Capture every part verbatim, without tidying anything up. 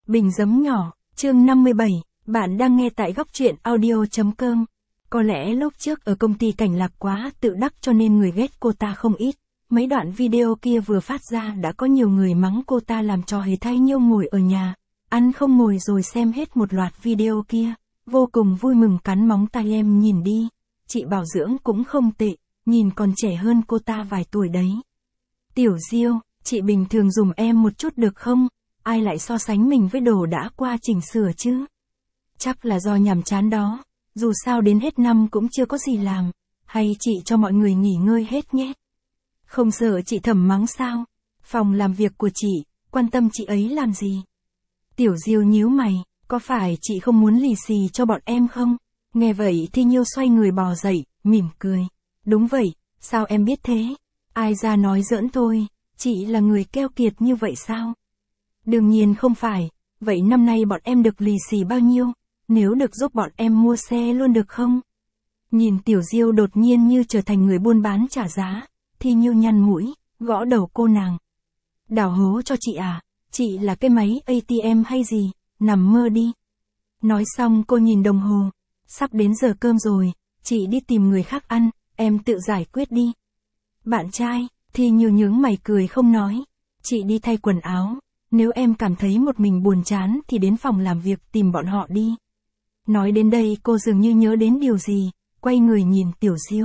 Bình giấm nhỏ, chương năm mươi bảy, bạn đang nghe tại góc truyện audio chấm com. Có lẽ lúc trước ở công ty Cảnh Lạc quá tự đắc cho nên người ghét cô ta không ít. Mấy đoạn video kia vừa phát ra đã có nhiều người mắng cô ta làm trò hề thay Nhiêu ngồi ở nhà, ăn không ngồi rồi xem hết một loạt video kia. Vô cùng vui mừng cắn móng tay em nhìn đi. Chị bảo dưỡng cũng không tệ, nhìn còn trẻ hơn cô ta vài tuổi đấy. Tiểu Diêu, chị bình thường dùm em một chút được không? Ai lại so sánh mình với đồ đã qua chỉnh sửa chứ? Chắc là do nhàm chán đó, dù sao đến hết năm cũng chưa có gì làm, hay chị cho mọi người nghỉ ngơi hết nhé. Không sợ chị Thẩm mắng sao? Phòng làm việc của chị, quan tâm chị ấy làm gì? Tiểu Diêu nhíu mày, có phải chị không muốn lì xì cho bọn em không? Nghe vậy thì Nhiêu xoay người bò dậy, mỉm cười. Đúng vậy, sao em biết thế? Ai ra nói giỡn thôi, chị là người keo kiệt như vậy sao? Đương nhiên không phải, vậy năm nay bọn em được lì xì bao nhiêu? Nếu được giúp bọn em mua xe luôn được không? Nhìn Tiểu Diêu đột nhiên như trở thành người buôn bán trả giá, thì Nhiêu nhăn mũi, gõ đầu cô nàng. Đào hố cho chị à, chị là cái máy a tê em hay gì, nằm mơ đi. Nói xong cô nhìn đồng hồ, sắp đến giờ cơm rồi, chị đi tìm người khác ăn, em tự giải quyết đi. Bạn trai, thì Nhiêu nhướng mày cười không nói, chị đi thay quần áo. Nếu em cảm thấy một mình buồn chán thì đến phòng làm việc tìm bọn họ đi. Nói đến đây cô dường như nhớ đến điều gì, quay người nhìn Tiểu Diêu.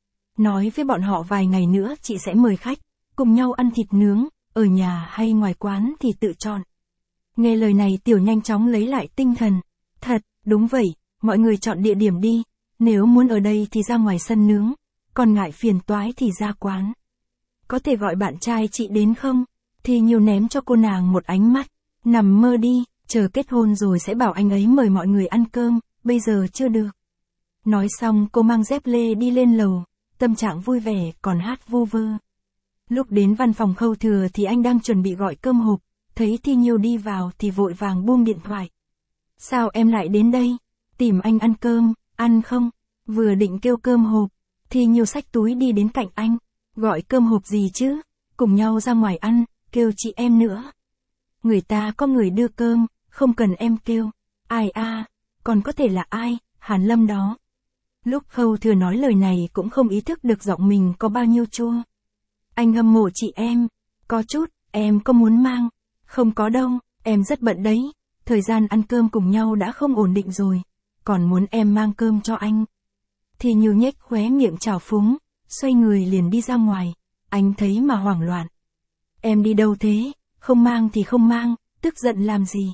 Nói với bọn họ vài ngày nữa chị sẽ mời khách, cùng nhau ăn thịt nướng, ở nhà hay ngoài quán thì tự chọn. Nghe lời này Tiểu nhanh chóng lấy lại tinh thần. Thật, đúng vậy, mọi người chọn địa điểm đi, nếu muốn ở đây thì ra ngoài sân nướng, còn ngại phiền toái thì ra quán. Có thể gọi bạn trai chị đến không? Thì Nhiêu ném cho cô nàng một ánh mắt, nằm mơ đi, chờ kết hôn rồi sẽ bảo anh ấy mời mọi người ăn cơm, bây giờ chưa được. Nói xong cô mang dép lê đi lên lầu, tâm trạng vui vẻ còn hát vu vơ. Lúc đến văn phòng Khâu Thừa thì anh đang chuẩn bị gọi cơm hộp, thấy Thi Nhiêu đi vào thì vội vàng buông điện thoại. Sao em lại đến đây? Tìm anh ăn cơm, ăn không? Vừa định kêu cơm hộp, Thi Nhiêu xách túi đi đến cạnh anh, gọi cơm hộp gì chứ? Cùng nhau ra ngoài ăn. Kêu chị em nữa. Người ta có người đưa cơm, không cần em kêu. Ai a, à, còn có thể là ai, Hàn Lâm đó. Lúc Khâu Thừa nói lời này cũng không ý thức được giọng mình có bao nhiêu chua. Anh hâm mộ chị em. Có chút, em có muốn mang? Không có đâu, em rất bận đấy. Thời gian ăn cơm cùng nhau đã không ổn định rồi. Còn muốn em mang cơm cho anh. Thì Nhiêu nhếch khóe miệng trào phúng, xoay người liền đi ra ngoài. Anh thấy mà hoảng loạn. Em đi đâu thế? Không mang thì không mang, tức giận làm gì?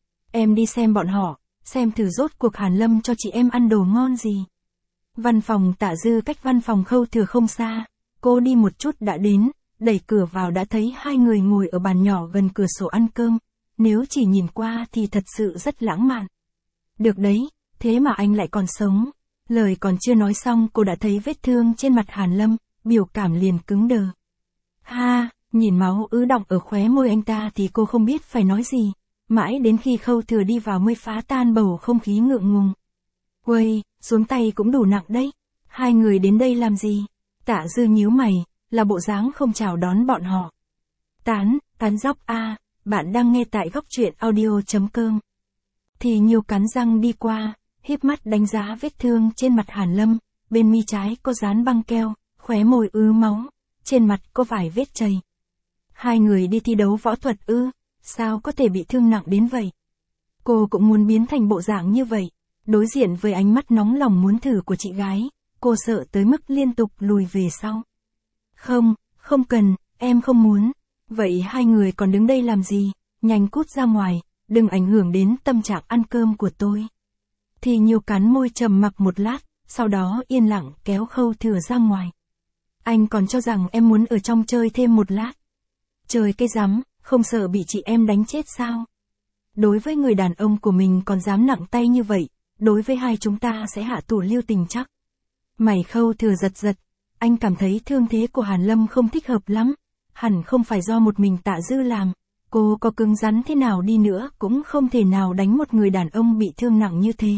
Em đi xem bọn họ, xem thử rốt cuộc Hàn Lâm cho chị em ăn đồ ngon gì. Văn phòng Tạ Dư cách văn phòng Khâu Thừa không xa, cô đi một chút đã đến, đẩy cửa vào đã thấy hai người ngồi ở bàn nhỏ gần cửa sổ ăn cơm, nếu chỉ nhìn qua thì thật sự rất lãng mạn. Được đấy, thế mà anh lại còn sống. Lời còn chưa nói xong cô đã thấy vết thương trên mặt Hàn Lâm, biểu cảm liền cứng đờ. Ha! Nhìn máu ứ đọng ở khóe môi anh ta thì cô không biết phải nói gì, mãi đến khi Khâu Thừa đi vào mới phá tan bầu không khí ngượng ngùng. Uầy, xuống tay cũng đủ nặng đấy, hai người đến đây làm gì? Tạ Dư nhíu mày, là bộ dáng không chào đón bọn họ. Tán, tán dóc a, à, bạn đang nghe tại góc truyện audio chấm com. Thì Nhiêu cắn răng đi qua, híp mắt đánh giá vết thương trên mặt Hàn Lâm, bên mi trái có dán băng keo, khóe môi ứ máu, trên mặt có vài vết chày. Hai người đi thi đấu võ thuật ư, sao có thể bị thương nặng đến vậy? Cô cũng muốn biến thành bộ dạng như vậy, đối diện với ánh mắt nóng lòng muốn thử của chị gái, cô sợ tới mức liên tục lùi về sau. Không, không cần, em không muốn. Vậy hai người còn đứng đây làm gì? Nhanh cút ra ngoài, đừng ảnh hưởng đến tâm trạng ăn cơm của tôi. Thì Nhiêu cắn môi trầm mặc một lát, sau đó yên lặng kéo Khâu Thừa ra ngoài. Anh còn cho rằng em muốn ở trong chơi thêm một lát. Trời cái rắm, không sợ bị chị em đánh chết sao? Đối với người đàn ông của mình còn dám nặng tay như vậy, đối với hai chúng ta sẽ hạ thủ lưu tình chắc. Mày Khâu Thừa giật giật, anh cảm thấy thương thế của Hàn Lâm không thích hợp lắm, hẳn không phải do một mình Tạ Dư làm, cô có cứng rắn thế nào đi nữa cũng không thể nào đánh một người đàn ông bị thương nặng như thế.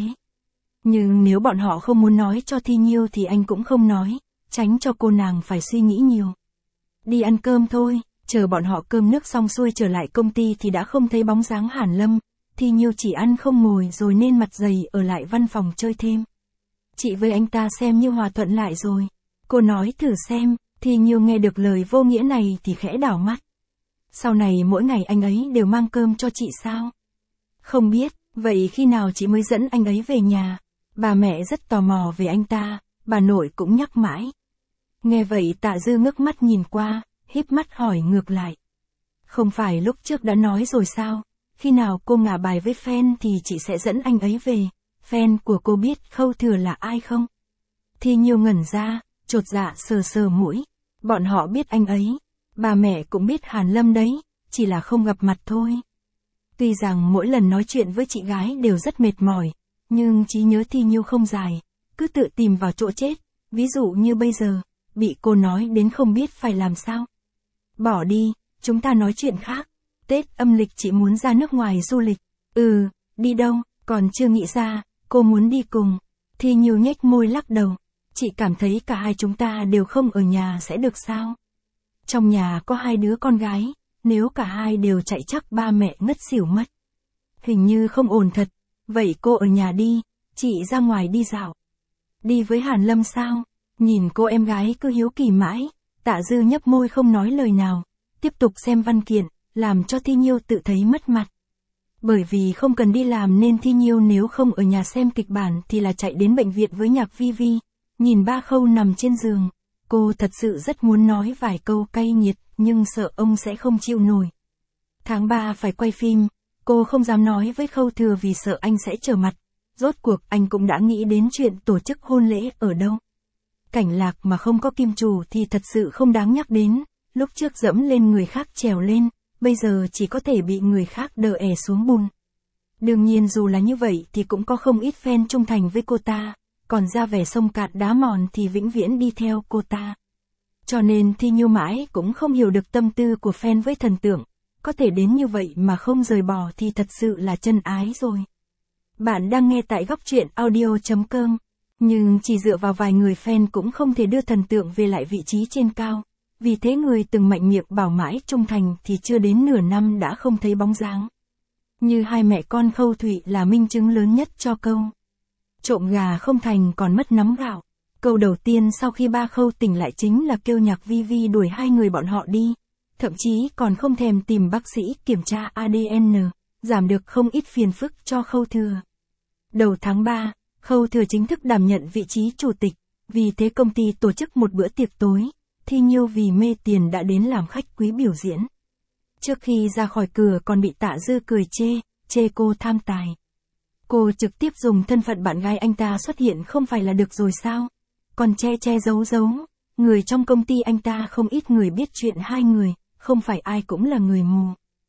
Nhưng nếu bọn họ không muốn nói cho Thi Nhiêu thì anh cũng không nói, tránh cho cô nàng phải suy nghĩ nhiều. Đi ăn cơm thôi. Chờ bọn họ cơm nước xong xuôi trở lại công ty thì đã không thấy bóng dáng Hàn Lâm, Thi Nhiêu chỉ ăn không ngồi rồi nên mặt dày ở lại văn phòng chơi thêm. Chị với anh ta xem như hòa thuận lại rồi. Cô nói thử xem, Thi Nhiêu nghe được lời vô nghĩa này thì khẽ đảo mắt. Sau này mỗi ngày anh ấy đều mang cơm cho chị sao? Không biết, vậy khi nào chị mới dẫn anh ấy về nhà? Bà mẹ rất tò mò về anh ta, bà nội cũng nhắc mãi. Nghe vậy Tạ Dư ngước mắt nhìn qua, híp mắt hỏi ngược lại. Không phải lúc trước đã nói rồi sao? Khi nào cô ngả bài với fan thì chị sẽ dẫn anh ấy về. Fan của cô biết Khâu Thừa là ai không? Thi Nhiêu ngẩn ra, chột dạ sờ sờ mũi. Bọn họ biết anh ấy. Bà mẹ cũng biết Hàn Lâm đấy, chỉ là không gặp mặt thôi. Tuy rằng mỗi lần nói chuyện với chị gái đều rất mệt mỏi, nhưng trí nhớ Thi Nhiêu không dài, cứ tự tìm vào chỗ chết. Ví dụ như bây giờ, bị cô nói đến không biết phải làm sao. Bỏ đi, chúng ta nói chuyện khác. Tết âm lịch chị muốn ra nước ngoài du lịch. Ừ, đi đâu, còn chưa nghĩ ra, cô muốn đi cùng. Thi Nhiêu nhếch môi lắc đầu. Chị cảm thấy cả hai chúng ta đều không ở nhà sẽ được sao? Trong nhà có hai đứa con gái, nếu cả hai đều chạy chắc ba mẹ ngất xỉu mất. Hình như không ổn thật, vậy cô ở nhà đi, chị ra ngoài đi dạo. Đi với Hàn Lâm sao? Nhìn cô em gái cứ hiếu kỳ mãi, Tạ Dư nhấp môi không nói lời nào, tiếp tục xem văn kiện, làm cho Thi Nhiêu tự thấy mất mặt. Bởi vì không cần đi làm nên Thi Nhiêu nếu không ở nhà xem kịch bản thì là chạy đến bệnh viện với Nhạc Vi Vi, nhìn ba Khâu nằm trên giường. Cô thật sự rất muốn nói vài câu cay nghiệt, nhưng sợ ông sẽ không chịu nổi. Tháng ba phải quay phim, cô không dám nói với Khâu Thừa vì sợ anh sẽ trở mặt. Rốt cuộc anh cũng đã nghĩ đến chuyện tổ chức hôn lễ ở đâu. Cảnh Lạc mà không có kim chủ thì thật sự không đáng nhắc đến, lúc trước dẫm lên người khác trèo lên, bây giờ chỉ có thể bị người khác đỡ ẻ xuống bùn. Đương nhiên dù là như vậy thì cũng có không ít fan trung thành với cô ta, còn ra vẻ sông cạn đá mòn thì vĩnh viễn đi theo cô ta. Cho nên Thi Nhiêu mãi cũng không hiểu được tâm tư của fan với thần tượng, có thể đến như vậy mà không rời bỏ thì thật sự là chân ái rồi. Bạn đang nghe tại góc truyện audio chấm com, nhưng chỉ dựa vào vài người fan cũng không thể đưa thần tượng về lại vị trí trên cao. Vì thế người từng mạnh miệng bảo mãi trung thành thì chưa đến nửa năm đã không thấy bóng dáng. Như hai mẹ con Khâu Thụy là minh chứng lớn nhất cho câu trộm gà không thành còn mất nắm gạo. Câu đầu tiên sau khi ba Khâu tỉnh lại chính là kêu Nhạc Vi Vi đuổi hai người bọn họ đi. Thậm chí còn không thèm tìm bác sĩ kiểm tra a đê en, giảm được không ít phiền phức cho Khâu Thừa. Đầu tháng ba, Khâu Thừa chính thức đảm nhận vị trí chủ tịch, vì thế công ty tổ chức một bữa tiệc tối. Thi Nhiêu vì mê tiền đã đến làm khách quý biểu diễn. Trước khi ra khỏi cửa còn bị Tạ Dư cười chê, chê cô tham tài. Cô trực tiếp dùng thân phận bạn gái anh ta xuất hiện không phải là được rồi sao? Còn che che giấu giấu, người trong công ty anh ta không ít người biết chuyện hai người, không phải ai cũng là người mù.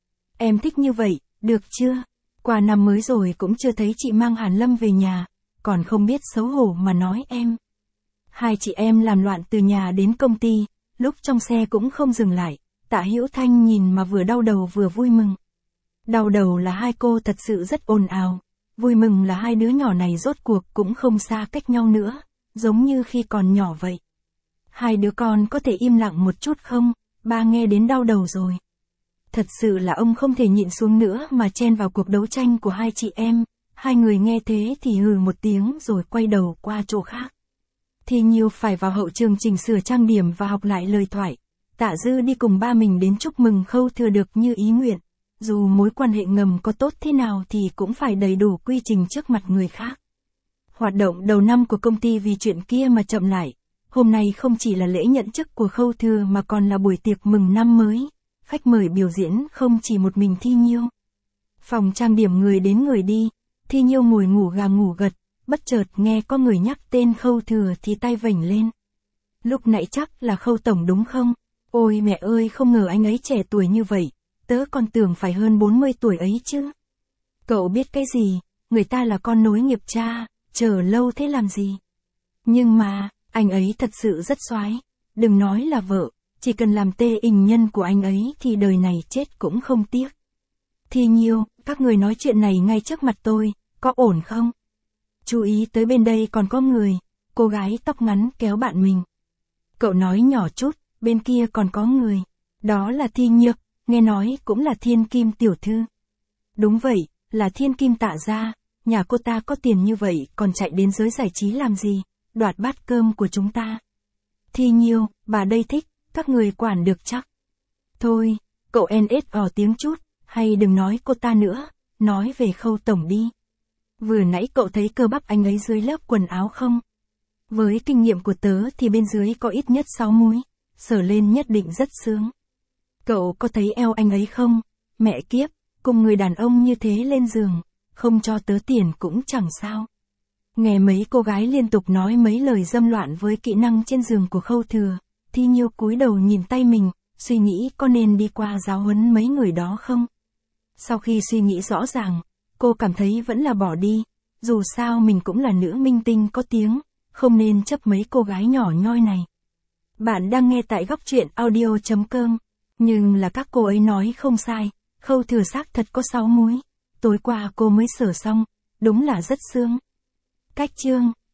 Em thích như vậy, được chưa? Qua năm mới rồi cũng chưa thấy chị mang Hàn Lâm về nhà, còn không biết xấu hổ mà nói em. Hai chị em làm loạn từ nhà đến công ty, lúc trong xe cũng không dừng lại, Tạ Hữu Thanh nhìn mà vừa đau đầu vừa vui mừng. Đau đầu là hai cô thật sự rất ồn ào, vui mừng là hai đứa nhỏ này rốt cuộc cũng không xa cách nhau nữa, giống như khi còn nhỏ vậy. Hai đứa con có thể im lặng một chút không, ba nghe đến đau đầu rồi. Thật sự là ông không thể nhịn xuống nữa mà chen vào cuộc đấu tranh của hai chị em, hai người nghe thế thì hừ một tiếng rồi quay đầu qua chỗ khác. Thi Nhiêu phải vào hậu trường chỉnh sửa trang điểm và học lại lời thoại. Tạ Dư đi cùng ba mình đến chúc mừng Khâu Thừa được như ý nguyện. Dù mối quan hệ ngầm có tốt thế nào thì cũng phải đầy đủ quy trình trước mặt người khác. Hoạt động đầu năm của công ty vì chuyện kia mà chậm lại. Hôm nay không chỉ là lễ nhận chức của Khâu Thừa mà còn là buổi tiệc mừng năm mới. Khách mời biểu diễn không chỉ một mình Thi Nhiêu. Phòng trang điểm người đến người đi. Thi Nhiêu ngồi ngủ gà ngủ gật. Bất chợt nghe có người nhắc tên Khâu Thừa thì tay vểnh lên. Lúc nãy chắc là Khâu Tổng đúng không? Ôi mẹ ơi, không ngờ anh ấy trẻ tuổi như vậy, tớ còn tưởng phải hơn bốn mươi tuổi ấy chứ. Cậu biết cái gì, người ta là con nối nghiệp cha, chờ lâu thế làm gì. Nhưng mà, anh ấy thật sự rất soái, đừng nói là vợ, chỉ cần làm tê ình nhân của anh ấy thì đời này chết cũng không tiếc. Thi Nhiêu, các người nói chuyện này ngay trước mặt tôi, có ổn không? Chú ý tới bên đây còn có người, cô gái tóc ngắn kéo bạn mình. Cậu nói nhỏ chút, bên kia còn có người, đó là Thi Nhược, nghe nói cũng là thiên kim tiểu thư. Đúng vậy, là thiên kim Tạ gia, nhà cô ta có tiền như vậy còn chạy đến giới giải trí làm gì, đoạt bát cơm của chúng ta. Thi Nhiêu, bà đây thích, các người quản được chắc. Thôi, cậu en ét ò tiếng chút, hay đừng nói cô ta nữa, nói về Khâu tổng đi. Vừa nãy cậu thấy cơ bắp anh ấy dưới lớp quần áo không? Với kinh nghiệm của tớ thì bên dưới có ít nhất sáu múi, sờ lên nhất định rất sướng. Cậu có thấy eo anh ấy không? Mẹ kiếp, cùng người đàn ông như thế lên giường, không cho tớ tiền cũng chẳng sao. Nghe mấy cô gái liên tục nói mấy lời dâm loạn với kỹ năng trên giường của Khâu Thừa, Thi Nhiêu cúi đầu nhìn tay mình, suy nghĩ có nên đi qua giáo huấn mấy người đó không? Sau khi suy nghĩ rõ ràng, cô cảm thấy vẫn là bỏ đi, dù sao mình cũng là nữ minh tinh có tiếng, không nên chấp mấy cô gái nhỏ nhoi này. Bạn đang nghe tại góc truyện audio chấm com, nhưng là các cô ấy nói không sai, Khâu Thừa xác thật có sáu múi, tối qua cô mới sửa xong, đúng là rất sướng. Cách chương